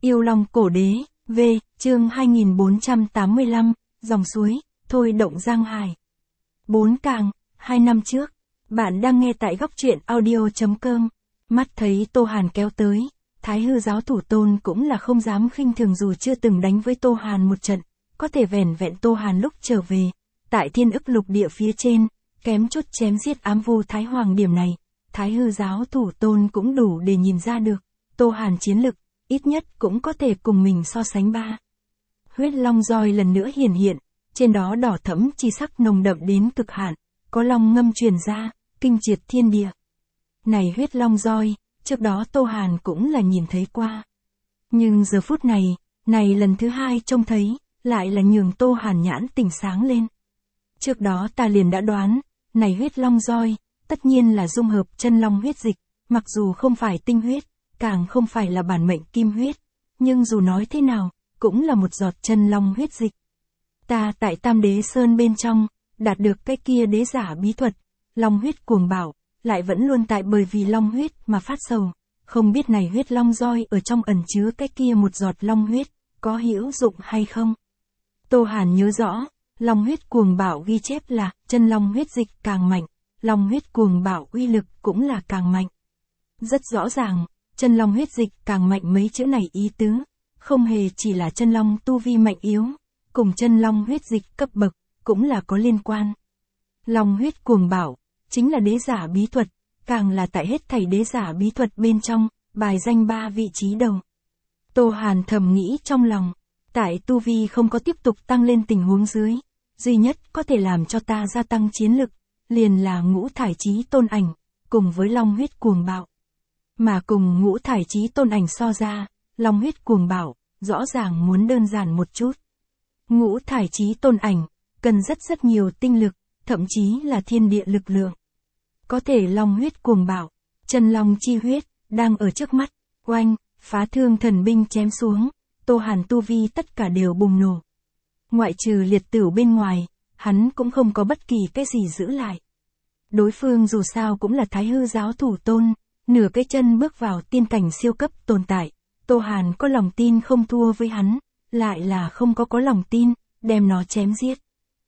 Yêu Long Cổ Đế, V, chương 2485, dòng suối, thôi động Giang Hải. 4 càng, 2 năm trước. Bạn đang nghe tại góc truyện audio.com. Mắt thấy Tô Hàn kéo tới, Thái Hư giáo thủ tôn cũng là không dám khinh thường dù chưa từng đánh với Tô Hàn một trận, có thể vẻn vẹn Tô Hàn lúc trở về, tại Thiên Ức Lục Địa phía trên, kém chút chém giết ám vu Thái Hoàng điểm này, Thái Hư giáo thủ tôn cũng đủ để nhìn ra được, Tô Hàn chiến lực, ít nhất cũng có thể cùng mình so sánh ba. Huyết long roi lần nữa hiển hiện, trên đó đỏ thẫm chi sắc nồng đậm đến cực hạn, có long ngâm truyền ra, kinh triệt thiên địa. Này huyết long roi, trước đó Tô Hàn cũng là nhìn thấy qua. Nhưng giờ phút này lần thứ hai trông thấy, lại là nhường Tô Hàn nhãn tỉnh sáng lên. Trước đó ta liền đã đoán, này huyết long roi, tất nhiên là dung hợp chân long huyết dịch, mặc dù không phải tinh huyết, càng không phải là bản mệnh kim huyết, nhưng dù nói thế nào, cũng là một giọt chân long huyết dịch. Ta tại Tam Đế Sơn bên trong, đạt được cái kia đế giả bí thuật, long huyết cuồng bạo, lại vẫn luôn tại bởi vì long huyết mà phát sầu, không biết này huyết long roi ở trong ẩn chứa cái kia một giọt long huyết, có hữu dụng hay không? Tô Hàn nhớ rõ, long huyết cuồng bạo ghi chép là, chân long huyết dịch càng mạnh, long huyết cuồng bạo uy lực cũng là càng mạnh. Rất rõ ràng, chân long huyết dịch càng mạnh mấy chữ này ý tứ, không hề chỉ là chân long tu vi mạnh yếu, cùng chân long huyết dịch cấp bậc, cũng là có liên quan. Long huyết cuồng bạo, chính là đế giả bí thuật, càng là tại hết thảy đế giả bí thuật bên trong, bài danh 3 vị trí đầu. Tô Hàn thầm nghĩ trong lòng, tại tu vi không có tiếp tục tăng lên tình huống dưới, duy nhất có thể làm cho ta gia tăng chiến lực, liền là ngũ thải chí tôn ảnh, cùng với long huyết cuồng bạo. Mà cùng ngũ thải chí tôn ảnh so ra, long huyết cuồng bạo, rõ ràng muốn đơn giản một chút. Ngũ thải chí tôn ảnh, cần rất nhiều tinh lực, thậm chí là thiên địa lực lượng. Có thể long huyết cuồng bạo, chân long chi huyết, đang ở trước mắt, oanh, phá thương thần binh chém xuống, Tô Hàn tu vi tất cả đều bùng nổ. Ngoại trừ liệt tửu bên ngoài, hắn cũng không có bất kỳ cái gì giữ lại. Đối phương dù sao cũng là Thái Hư giáo thủ tôn, nửa cái chân bước vào tiên cảnh siêu cấp tồn tại, Tô Hàn có lòng tin không thua với hắn, lại là không có lòng tin, đem nó chém giết.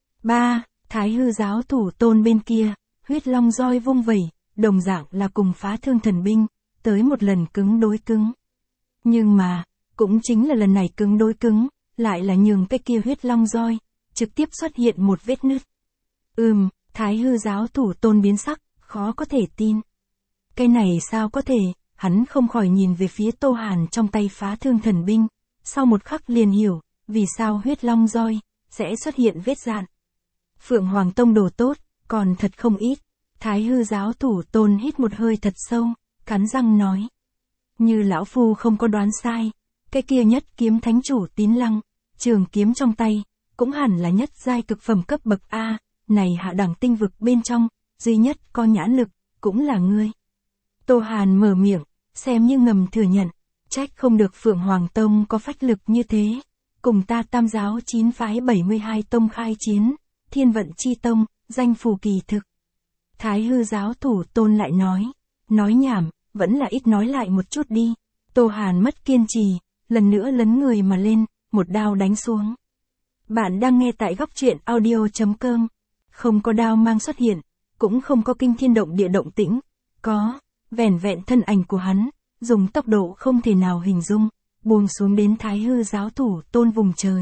3. Thái Hư giáo thủ tôn bên kia, huyết long roi vung vẩy, đồng dạng là cùng phá thương thần binh, tới một lần cứng đối cứng. Nhưng mà, cũng chính là lần này cứng đối cứng, lại là nhường cái kia huyết long roi, trực tiếp xuất hiện một vết nứt. Thái Hư giáo thủ tôn biến sắc, khó có thể tin. Cái này sao có thể, hắn không khỏi nhìn về phía Tô Hàn trong tay phá thương thần binh, sau một khắc liền hiểu, vì sao huyết long roi, sẽ xuất hiện vết dạn. Phượng Hoàng Tông đồ tốt, còn thật không ít. Thái Hư giáo thủ tôn hít một hơi thật sâu, cắn răng nói. Như lão phu không có đoán sai, cái kia nhất kiếm thánh chủ Tín Lăng, trường kiếm trong tay, cũng hẳn là nhất giai cực phẩm cấp bậc A, này hạ đẳng tinh vực bên trong, duy nhất có nhãn lực, cũng là ngươi. Tô Hàn mở miệng, xem như ngầm thừa nhận, trách không được Phượng Hoàng Tông có phách lực như thế, cùng ta Tam giáo 9 phái 72 tông khai chiến, Thiên Vận Chi Tông, danh phù kỳ thực. Thái Hư giáo thủ tôn lại nói nhảm, vẫn là ít nói lại một chút đi. Tô Hàn mất kiên trì, lần nữa lấn người mà lên, một đao đánh xuống. Bạn đang nghe tại góc truyện audio.com, không có đao mang xuất hiện, cũng không có kinh thiên động địa động tĩnh, có, vẻn vẹn thân ảnh của hắn, dùng tốc độ không thể nào hình dung, buông xuống đến Thái Hư giáo thủ tôn vùng trời.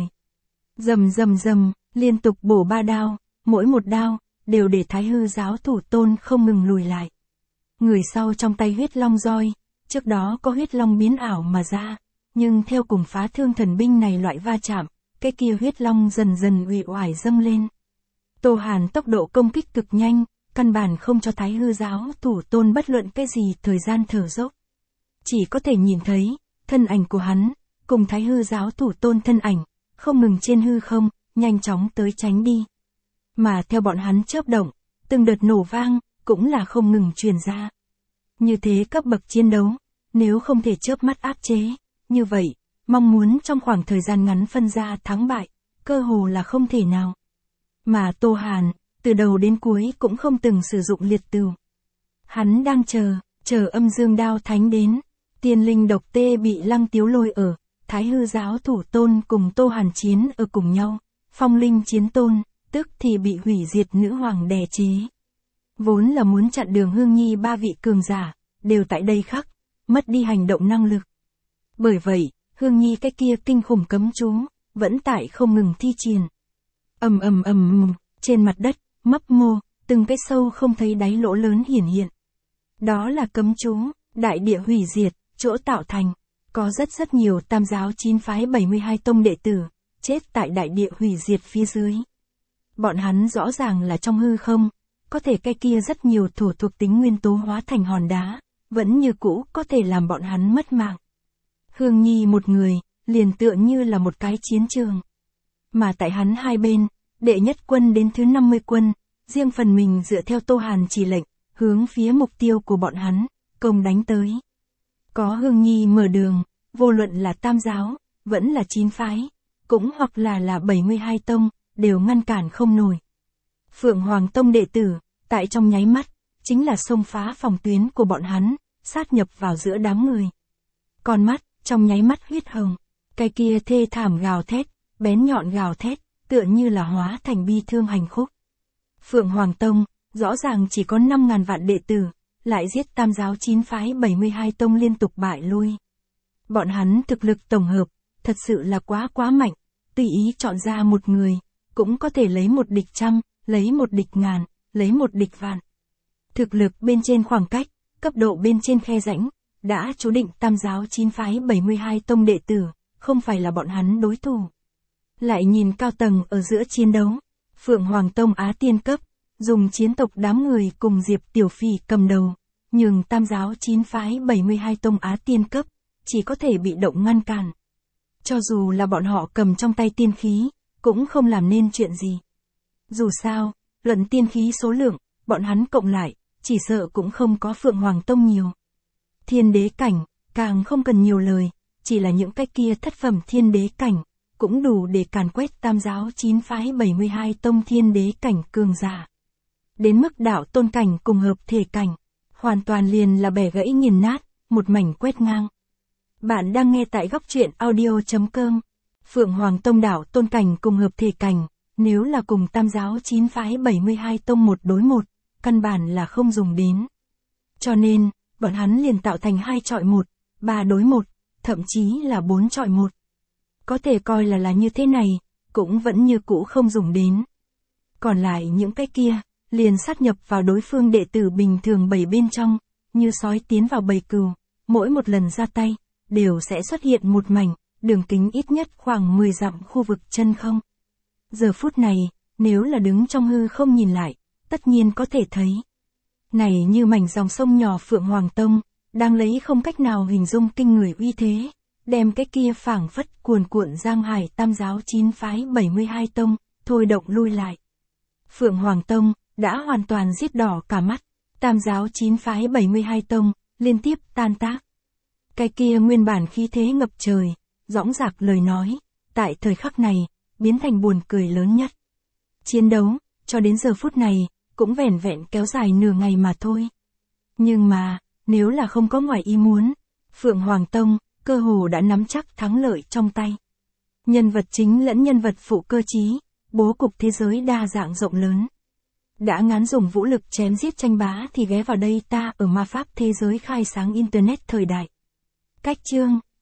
Rầm, liên tục bổ 3 đao, mỗi một đao, đều để Thái Hư giáo thủ tôn không ngừng lùi lại. Người sau trong tay huyết long roi, trước đó có huyết long biến ảo mà ra, nhưng theo cùng phá thương thần binh này loại va chạm, cái kia huyết long dần uể oải dâng lên. Tô Hàn tốc độ công kích cực nhanh, căn bản không cho Thái Hư giáo thủ tôn bất luận cái gì thời gian thở dốc. Chỉ có thể nhìn thấy, thân ảnh của hắn, cùng Thái Hư giáo thủ tôn thân ảnh, không ngừng trên hư không, nhanh chóng tới tránh đi. Mà theo bọn hắn chớp động, từng đợt nổ vang, cũng là không ngừng truyền ra. Như thế cấp bậc chiến đấu, nếu không thể chớp mắt áp chế, như vậy, mong muốn trong khoảng thời gian ngắn phân ra thắng bại, cơ hồ là không thể nào. Mà Tô Hàn, từ đầu đến cuối cũng không từng sử dụng liệt tửu. Hắn đang chờ âm dương đao thánh đến, tiên linh độc tê bị Lăng Tiếu lôi ở, Thái Hư giáo thủ tôn cùng Tô Hàn chiến ở cùng nhau, phong linh chiến tôn, tức thì bị hủy diệt nữ hoàng đè chế. Vốn là muốn chặn đường Hương Nhi ba vị cường giả, đều tại đây khắc, mất đi hành động năng lực. Bởi vậy, Hương Nhi cái kia kinh khủng cấm chú, vẫn tại không ngừng thi triển. Trên mặt đất, mấp mô, từng cái sâu không thấy đáy lỗ lớn hiển hiện. Đó là cấm chú, đại địa hủy diệt, chỗ tạo thành. Có rất nhiều tam giáo 9 phái 72 tông đệ tử, chết tại đại địa hủy diệt phía dưới. Bọn hắn rõ ràng là trong hư không, có thể cái kia rất nhiều thổ thuộc tính nguyên tố hóa thành hòn đá, vẫn như cũ có thể làm bọn hắn mất mạng. Hương Nhi một người, liền tựa như là một cái chiến trường. Mà tại hắn hai bên, đệ nhất quân đến thứ 50 quân, riêng phần mình dựa theo Tô Hàn chỉ lệnh, hướng phía mục tiêu của bọn hắn, công đánh tới. Có Hương Nhi mở đường, vô luận là tam giáo, vẫn là 9 phái, cũng hoặc là 72 tông, đều ngăn cản không nổi. Phượng Hoàng Tông đệ tử, tại trong nháy mắt, chính là xông phá phòng tuyến của bọn hắn, sát nhập vào giữa đám người. Con mắt, trong nháy mắt huyết hồng, cái kia thê thảm gào thét, bén nhọn gào thét, tựa như là hóa thành bi thương hành khúc. Phượng Hoàng Tông, rõ ràng chỉ có 5.000 vạn đệ tử, lại giết tam giáo 9 phái 72 tông liên tục bại lui. Bọn hắn thực lực tổng hợp, thật sự là quá mạnh, tùy ý chọn ra một người, cũng có thể lấy một địch trăm, lấy một địch ngàn, lấy một địch vạn. Thực lực bên trên khoảng cách, cấp độ bên trên khe rãnh, đã chú định tam giáo 9 phái 72 tông đệ tử, không phải là bọn hắn đối thủ. Lại nhìn cao tầng ở giữa chiến đấu, Phượng Hoàng Tông Á Tiên cấp, dùng chiến tộc đám người cùng Diệp Tiểu Phỉ cầm đầu, nhưng tam giáo 9 phái 72 tông Á Tiên cấp, chỉ có thể bị động ngăn cản. Cho dù là bọn họ cầm trong tay tiên khí, cũng không làm nên chuyện gì. Dù sao, luận tiên khí số lượng, bọn hắn cộng lại, chỉ sợ cũng không có Phượng Hoàng Tông nhiều. Thiên đế cảnh, càng không cần nhiều lời, chỉ là những cái kia thất phẩm thiên đế cảnh, cũng đủ để càn quét tam giáo 9 phái 72 tông thiên đế cảnh cường giả. Đến mức đạo tôn cảnh cùng hợp thể cảnh, hoàn toàn liền là bẻ gãy nghiền nát, một mảnh quét ngang. Bạn đang nghe tại góc truyện audio.com. Phượng Hoàng Tông đạo tôn cảnh cùng hợp thể cảnh, nếu là cùng tam giáo 9 phái 72 tông 1 đối 1, căn bản là không dùng đến. Cho nên, bọn hắn liền tạo thành 2 chọi 1, 3 đối 1, thậm chí là 4 chọi 1. Có thể coi là như thế này, cũng vẫn như cũ không dùng đến. Còn lại những cái kia, liền sát nhập vào đối phương đệ tử bình thường bầy bên trong, như sói tiến vào bầy cừu, mỗi một lần ra tay, đều sẽ xuất hiện một mảnh, đường kính ít nhất khoảng 10 dặm khu vực chân không. Giờ phút này, nếu là đứng trong hư không nhìn lại, tất nhiên có thể thấy. Này như mảnh dòng sông nhỏ Phượng Hoàng Tông, đang lấy không cách nào hình dung kinh người uy thế, đem cái kia phảng phất cuồn cuộn giang hải tam giáo 9 phái 72 tông, thôi động lui lại. Phượng Hoàng Tông, đã hoàn toàn giết đỏ cả mắt, tam giáo 9 phái 72 tông, liên tiếp tan tác. Cái kia nguyên bản khí thế ngập trời, dõng dạc lời nói, tại thời khắc này, biến thành buồn cười lớn nhất. Chiến đấu, cho đến giờ phút này, cũng vẻn vẹn kéo dài nửa ngày mà thôi. Nhưng mà, nếu là không có ngoài ý muốn, Phượng Hoàng Tông, cơ hồ đã nắm chắc thắng lợi trong tay. Nhân vật chính lẫn nhân vật phụ cơ trí, bố cục thế giới đa dạng rộng lớn. Đã ngán dùng vũ lực chém giết tranh bá thì ghé vào đây ta ở ma pháp thế giới khai sáng Internet thời đại. Cách chương,